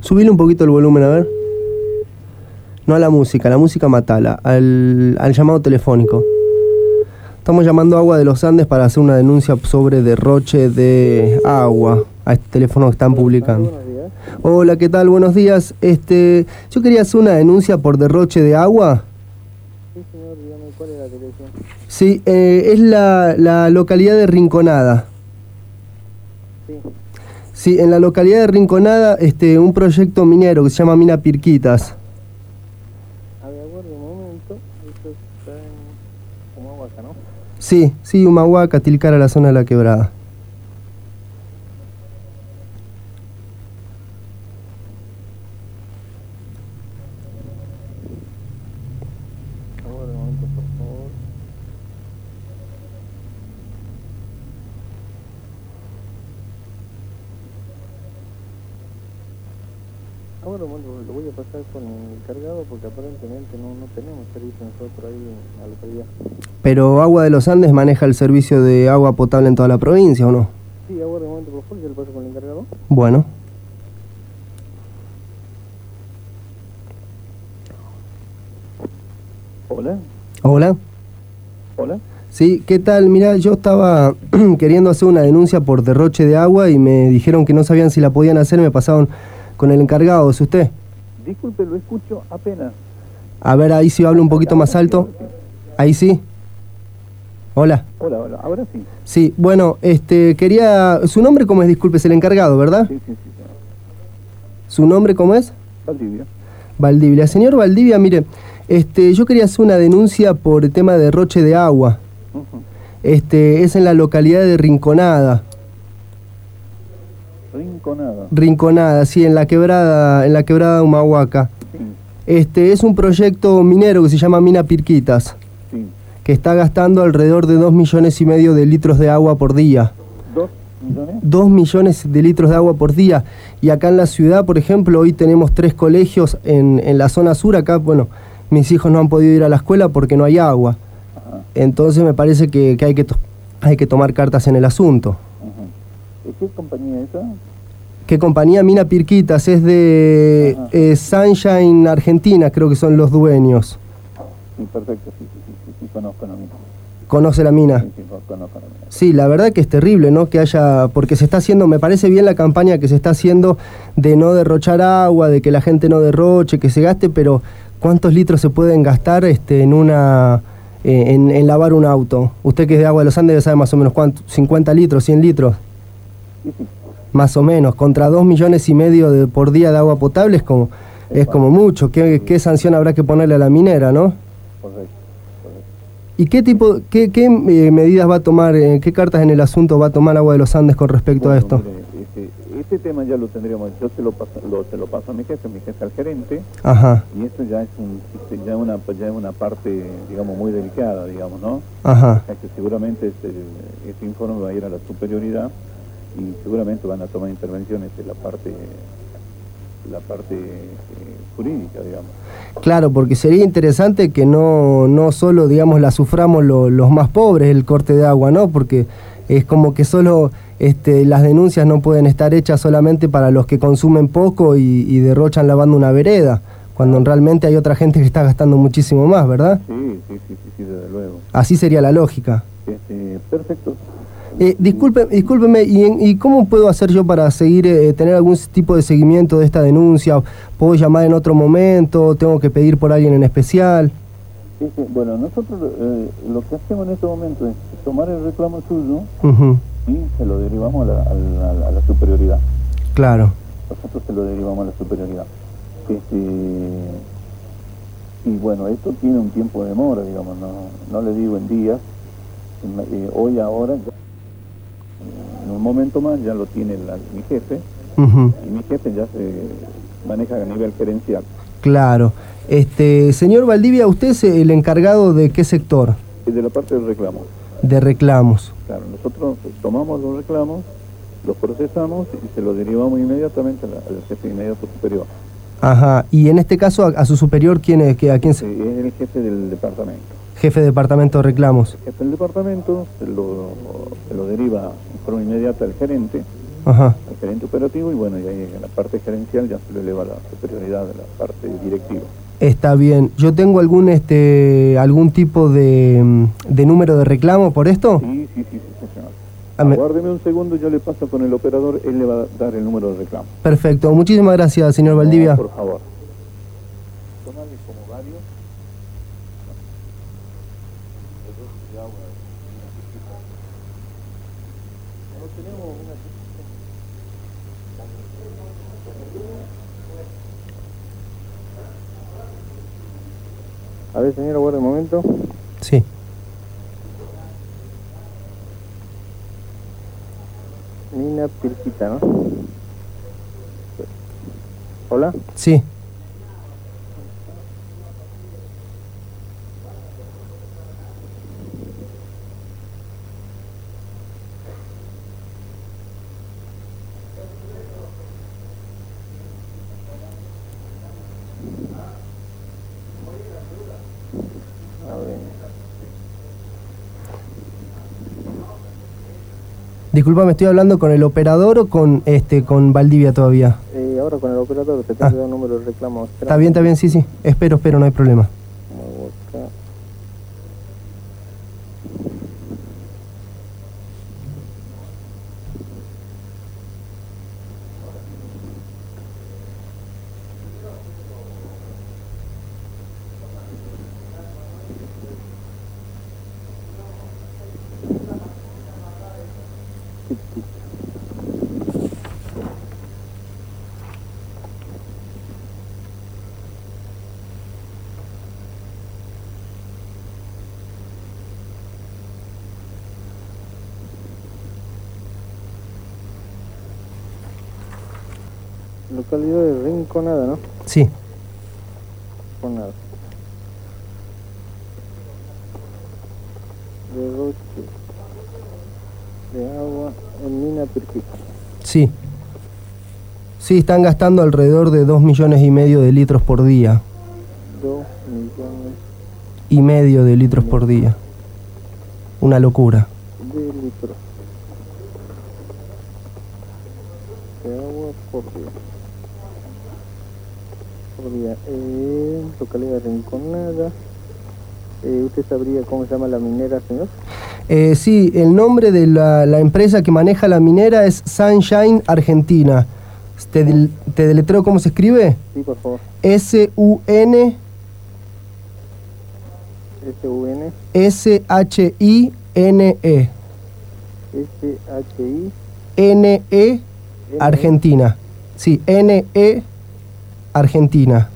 Subile un poquito el volumen, a ver. No a la música matala, al llamado telefónico. Estamos llamando a Agua de los Andes para hacer una denuncia sobre derroche de agua a este teléfono que están publicando. Buenos días. Hola, ¿qué tal? Buenos días. Yo quería hacer una denuncia por derroche de agua. Sí, señor, dígame, ¿cuál es la dirección? Sí, es la localidad de Rinconada. Sí. Sí, en la localidad de Rinconada, un proyecto minero que se llama Mina Pirquitas. A ver, aguarde un momento. Esto está en Humahuaca, ¿no? Sí, Humahuaca, Tilcara, la zona de la quebrada. Aguarde un momento, por favor. Ahora un momento, lo voy a pasar con el encargado porque aparentemente no tenemos servicio nosotros ahí en la localidad. Pero Agua de los Andes maneja el servicio de agua potable en toda la provincia, ¿o no? Sí, aguarde un momento, por favor, yo le paso con el encargado. Bueno. Hola. Hola. Hola. Sí, ¿qué tal? Mirá, yo estaba queriendo hacer una denuncia por derroche de agua y me dijeron que no sabían si la podían hacer, me pasaron con el encargado, ¿es usted? Disculpe, lo escucho apenas. A ver, ahí sí hablo un poquito más alto. Ahí sí. Hola. Hola, ahora sí. Sí, bueno, quería... ¿Su nombre cómo es? Disculpe, es el encargado, ¿verdad? Sí. ¿Su nombre cómo es? Valdivia. Valdivia. Señor Valdivia, mire, yo quería hacer una denuncia por el tema de derroche de agua. Uh-huh. Es en la localidad de Rinconada. Rinconada, sí, en la quebrada de Humahuaca. Sí. Es un proyecto minero que se llama Mina Pirquitas, Sí. que está gastando alrededor de 2,5 millones de litros de agua por día. ¿2 millones? 2 millones de litros de agua por día. Y acá en la ciudad, por ejemplo, hoy tenemos 3 colegios en la zona sur. Acá, bueno, mis hijos no han podido ir a la escuela porque no hay agua. Ajá. Entonces me parece que hay que tomar cartas en el asunto. Ajá. ¿Qué compañía es esa? ¿Qué compañía? Mina Pirquitas, es de Sunshine Argentina, creo que son los dueños. Sí, perfecto, sí, conozco la mina. ¿Conoce la mina? Sí, conozco la mina. Sí, la verdad que es terrible, ¿no? Que haya, porque se está haciendo, me parece bien la campaña que se está haciendo de no derrochar agua, de que la gente no derroche, que se gaste, pero ¿cuántos litros se pueden gastar en lavar un auto? Usted que es de Agua de los Andes sabe más o menos cuánto, 50 litros, 100 litros. Sí. Más o menos, contra 2,5 millones por día de agua potable es como mucho. ¿Qué sanción habrá que ponerle a la minera, no? Correcto. ¿Y qué medidas va a tomar, qué cartas en el asunto va a tomar Agua de los Andes con respecto a esto? Mire, este tema ya lo tendríamos, yo se lo paso a mi jefe al gerente. Ajá. Y esto ya es una parte, digamos, muy delicada, digamos, ¿no? Ajá. O sea, que seguramente este informe va a ir a la superioridad y seguramente van a tomar intervenciones en la parte jurídica, digamos. Claro, porque sería interesante que no solo, digamos, la suframos los más pobres el corte de agua, ¿no? Porque es como que solo las denuncias no pueden estar hechas solamente para los que consumen poco y derrochan lavando una vereda, cuando realmente hay otra gente que está gastando muchísimo más, ¿verdad? Sí, desde luego. Así sería la lógica. Perfecto. Discúlpeme, ¿y cómo puedo hacer yo para tener algún tipo de seguimiento de esta denuncia? ¿Puedo llamar en otro momento? ¿Tengo que pedir por alguien en especial? Sí. Bueno, nosotros lo que hacemos en este momento es tomar el reclamo suyo y se lo derivamos a la superioridad. Claro. Nosotros se lo derivamos a la superioridad. Y bueno, esto tiene un tiempo de demora, digamos, no le digo en días. Ahora, en un momento más ya lo tiene mi jefe, y mi jefe ya se maneja a nivel gerencial. Claro. Señor Valdivia, ¿usted es el encargado de qué sector? De la parte de reclamos. De reclamos. Claro, nosotros tomamos los reclamos, los procesamos y se los derivamos inmediatamente al jefe inmediato superior. Ajá, y en este caso a su superior, ¿quién es? ¿A quién es el jefe del departamento. Jefe de departamento de reclamos. El jefe del departamento se lo deriva de forma inmediata al gerente. Ajá. al gerente operativo, y bueno, y ahí en la parte gerencial ya se le eleva la superioridad de la parte directiva. Está bien. ¿Yo tengo algún tipo de número de reclamo por esto? Sí, señor. Aguárdeme un segundo, yo le paso con el operador, él le va a dar el número de reclamo. Perfecto. Muchísimas gracias, señor Valdivia. No, por favor. Tomale como varios. A ver, señor, aguarde un momento. Sí. Mina Pirquita, ¿no? ¿Hola? Sí. Disculpame, ¿estoy hablando con el operador o con Valdivia todavía? Ahora con el operador, te tengo un número de reclamo. Está bien, sí. Espero, no hay problema. Localidad de Rinconada, ¿no? Sí. Rinconada. Derroche de agua en Mina Pirquita. Sí. Sí, están gastando alrededor de 2,5 millones de litros por día. 2,5 millones de litros por día. Una locura. de litros de agua por día. Localidad de Rinconada. ¿Usted sabría cómo se llama la minera, señor? Sí, el nombre de la empresa que maneja la minera es Sunshine Argentina. ¿Te deletreo cómo se escribe? Sí, por favor. S-U-N S-H-I-N-E N-E Argentina. Sí, N-E Argentina.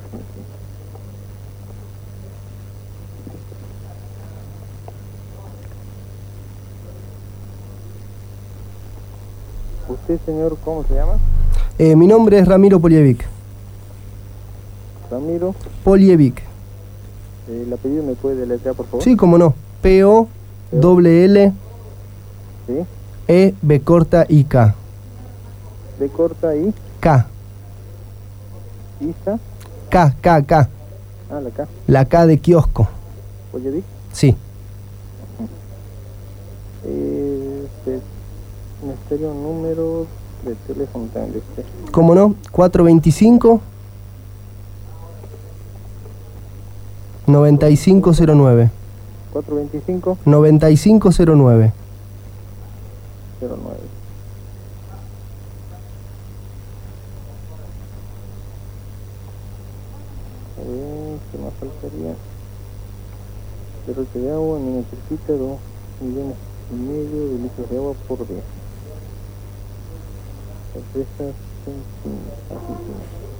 ¿Usted, señor, cómo se llama? Mi nombre es Ramiro Poljevic. Ramiro Poljevic. ¿El apellido me puede deletrear, por favor? Sí, cómo no. P-O-L-L ¿Sí? E-B corta I-K. B corta I. K. Isa. K. Ah, la K. La K de kiosco. Poljevic. Sí. Necesitaría un número de teléfono también de usted. ¿Cómo no? 425 9509. 425 9509. 09. ¿Qué más faltaría? Derroche de agua, mina Pirquita, 2,5 millones de litros de agua por día. Empresa Argentina.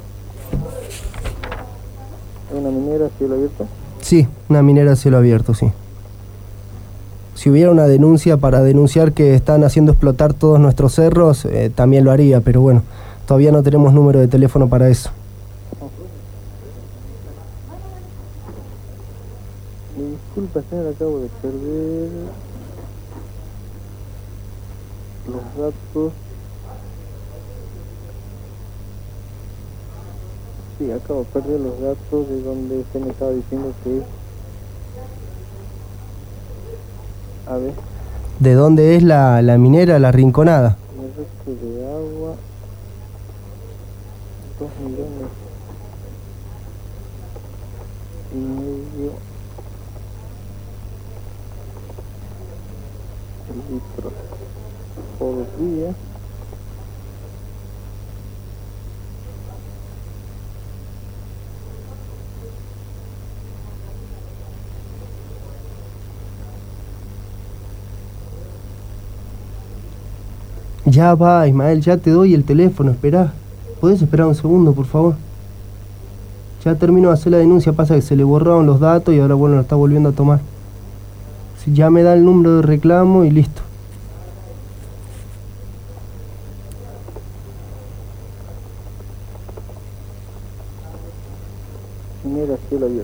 ¿Es una minera a cielo abierto? Sí, una minera a cielo abierto, sí. Si hubiera una denuncia para denunciar que están haciendo explotar todos nuestros cerros, también lo haría, pero bueno, todavía no tenemos número de teléfono para eso. Disculpa, señor, acabo de perder los datos. Sí, acabo de perder los datos de donde usted me estaba diciendo que es. A ver. ¿De dónde es la minera, la Rinconada? Derroche de litros por día. Ya va, Ismael, ya te doy el teléfono, esperá. ¿Podés esperar un segundo, por favor? Ya termino de hacer la denuncia, pasa que se le borraron los datos y ahora bueno, lo está volviendo a tomar. Si ya me da el número de reclamo y listo. Mira, cielo abierto.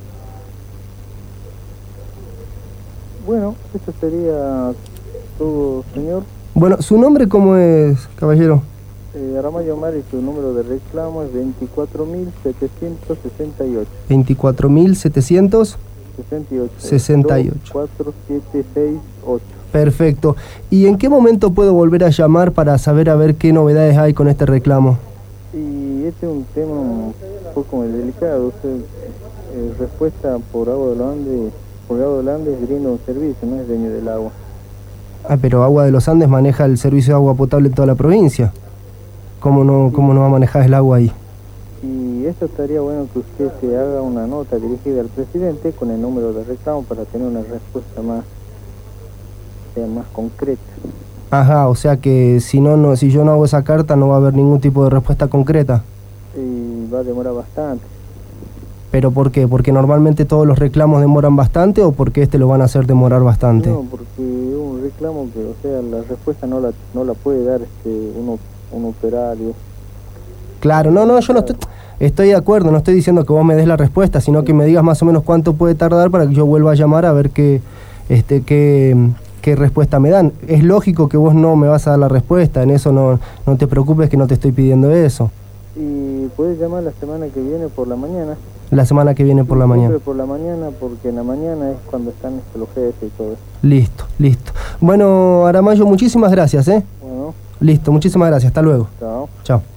Bueno, esto sería todo, señor. Bueno, ¿su nombre cómo es, caballero? Aramayo Omar y su número de reclamo es 24.768. 24.768. 4768. Perfecto. ¿Y en qué momento puedo volver a llamar para saber a ver qué novedades hay con este reclamo? Y este es un tema un poco muy delicado. Usted, respuesta por Agua de los Andes, por Agua de los Andes brinda un servicio, no es dueño del agua. Ah, pero Agua de los Andes maneja el servicio de agua potable en toda la provincia. ¿Cómo no va a manejar el agua ahí? Y esto estaría bueno que usted se haga una nota dirigida al presidente con el número de reclamo para tener una respuesta más concreta. Ajá, o sea que si yo no hago esa carta no va a haber ningún tipo de respuesta concreta. Y va a demorar bastante. ¿Pero por qué? ¿Porque normalmente todos los reclamos demoran bastante o porque este lo van a hacer demorar bastante? No, porque es un reclamo que, o sea, la respuesta no la puede dar un operario. Claro, no, yo no estoy de acuerdo, no estoy diciendo que vos me des la respuesta, sino que me digas más o menos cuánto puede tardar para que yo vuelva a llamar a ver qué respuesta me dan. Es lógico que vos no me vas a dar la respuesta, en eso no te preocupes que no te estoy pidiendo eso. Y puedes llamar la semana que viene por la mañana. La semana que viene por la mañana. Siempre por la mañana, porque en la mañana es cuando están los jefes y todo eso. Listo. Bueno, Aramayo, muchísimas gracias, Bueno. Listo, muchísimas gracias, hasta luego. Chao. Chao.